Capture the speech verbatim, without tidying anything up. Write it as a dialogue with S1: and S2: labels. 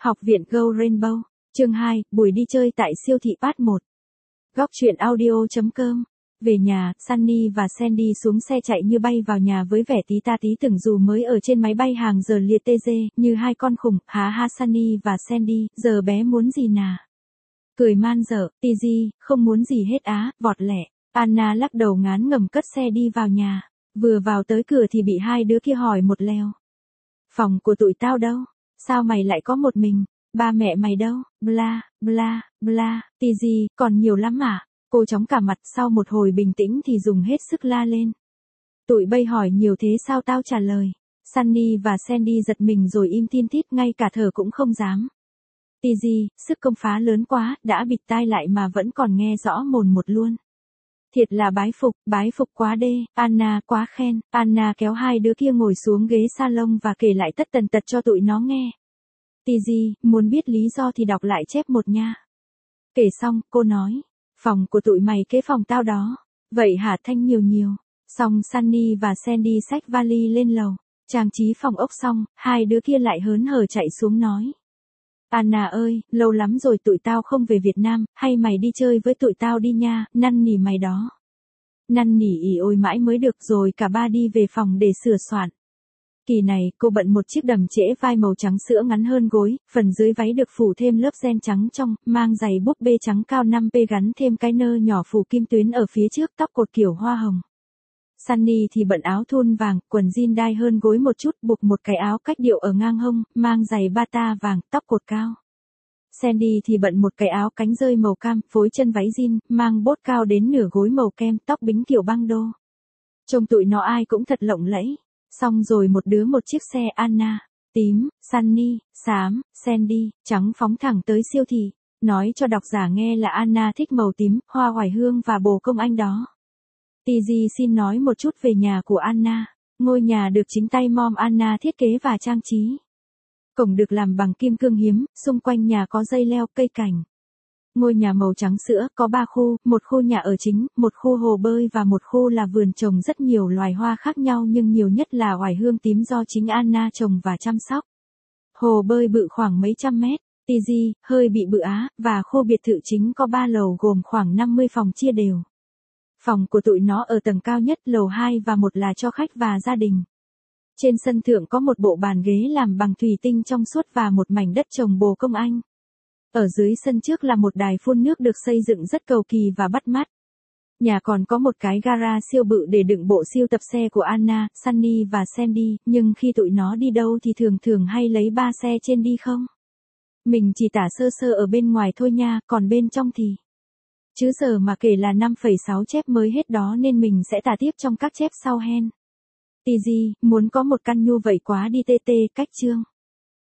S1: Học viện Go Rainbow, chương hai, buổi đi chơi tại siêu thị Part một. Góc truyện audio chấm com. Về nhà, Sunny và Sandy xuống xe chạy như bay vào nhà với vẻ tí ta tí tưởng dù mới ở trên máy bay hàng giờ liệt tê dê, như hai con khủng, há ha Sunny và Sandy, giờ bé muốn gì nà? Cười man dở, tì gì, không muốn gì hết á, vọt lẹ. Anna lắc đầu ngán ngẩm cất xe đi vào nhà. Vừa vào tới cửa thì bị hai đứa kia hỏi một lèo. Phòng của tụi tao đâu? Sao mày lại có một mình? Ba mẹ mày đâu? Bla, bla, bla, tì gì, còn nhiều lắm à? Cô chóng cả mặt sau một hồi bình tĩnh thì dùng hết sức la lên. Tụi bay hỏi nhiều thế sao tao trả lời? Sunny và Sandy giật mình rồi im thiên thít ngay cả thở cũng không dám. Tì gì, sức công phá lớn quá, đã bịt tai lại mà vẫn còn nghe rõ mồn một luôn. Thiệt là bái phục, bái phục quá đê, Anna quá khen, Anna kéo hai đứa kia ngồi xuống ghế salon và kể lại tất tần tật cho tụi nó nghe. Tì gì, muốn biết lý do thì đọc lại chép một nha. Kể xong, cô nói, phòng của tụi mày kế phòng tao đó. Vậy hả Thanh nhiều nhiều. Xong Sunny và Sandy xách vali lên lầu, trang trí phòng ốc xong, hai đứa kia lại hớn hở chạy xuống nói. Anna ơi, lâu lắm rồi tụi tao không về Việt Nam, hay mày đi chơi với tụi tao đi nha, năn nỉ mày đó. Năn nỉ ỉ ôi mãi mới được rồi cả ba đi về phòng để sửa soạn. Kỳ này, cô bận một chiếc đầm trễ vai màu trắng sữa ngắn hơn gối, phần dưới váy được phủ thêm lớp ren trắng trong, mang giày búp bê trắng cao năm pê gắn thêm cái nơ nhỏ phủ kim tuyến ở phía trước, tóc cột kiểu hoa hồng. Sunny thì bận áo thun vàng, quần jean đai hơn gối một chút, buộc một cái áo cách điệu ở ngang hông, mang giày bata vàng, tóc cột cao. Sandy thì bận một cái áo cánh rơi màu cam, phối chân váy jean, mang bốt cao đến nửa gối màu kem, tóc bính kiểu băng đô. Trông tụi nó ai cũng thật lộng lẫy. Xong rồi một đứa một chiếc xe Anna, tím, Sunny, xám, Sandy, trắng phóng thẳng tới siêu thị. Nói cho độc giả nghe là Anna thích màu tím, hoa oải hương và bồ công anh đó. tê giê xin nói một chút về nhà của Anna. Ngôi nhà được chính tay mom Anna thiết kế và trang trí. Cổng được làm bằng kim cương hiếm, xung quanh nhà có dây leo, cây cảnh. Ngôi nhà màu trắng sữa, có ba khu, một khu nhà ở chính, một khu hồ bơi và một khu là vườn trồng rất nhiều loài hoa khác nhau nhưng nhiều nhất là oải hương tím do chính Anna trồng và chăm sóc. Hồ bơi bự khoảng mấy trăm mét, tì gì, hơi bị bự á, và khu biệt thự chính có ba lầu gồm khoảng năm mươi phòng chia đều. Phòng của tụi nó ở tầng cao nhất, lầu hai và một là cho khách và gia đình. Trên sân thượng có một bộ bàn ghế làm bằng thủy tinh trong suốt và một mảnh đất trồng bồ công anh. Ở dưới sân trước là một đài phun nước được xây dựng rất cầu kỳ và bắt mắt. Nhà còn có một cái gara siêu bự để đựng bộ siêu tập xe của Anna, Sunny và Sandy, nhưng khi tụi nó đi đâu thì thường thường hay lấy ba xe trên đi không? Mình chỉ tả sơ sơ ở bên ngoài thôi nha, còn bên trong thì... Chứ giờ mà kể là năm phẩy sáu chép mới hết đó nên mình sẽ tả tiếp trong các chép sau hen. Tì gì, muốn có một căn nhu vậy quá đi tê tê, cách chương.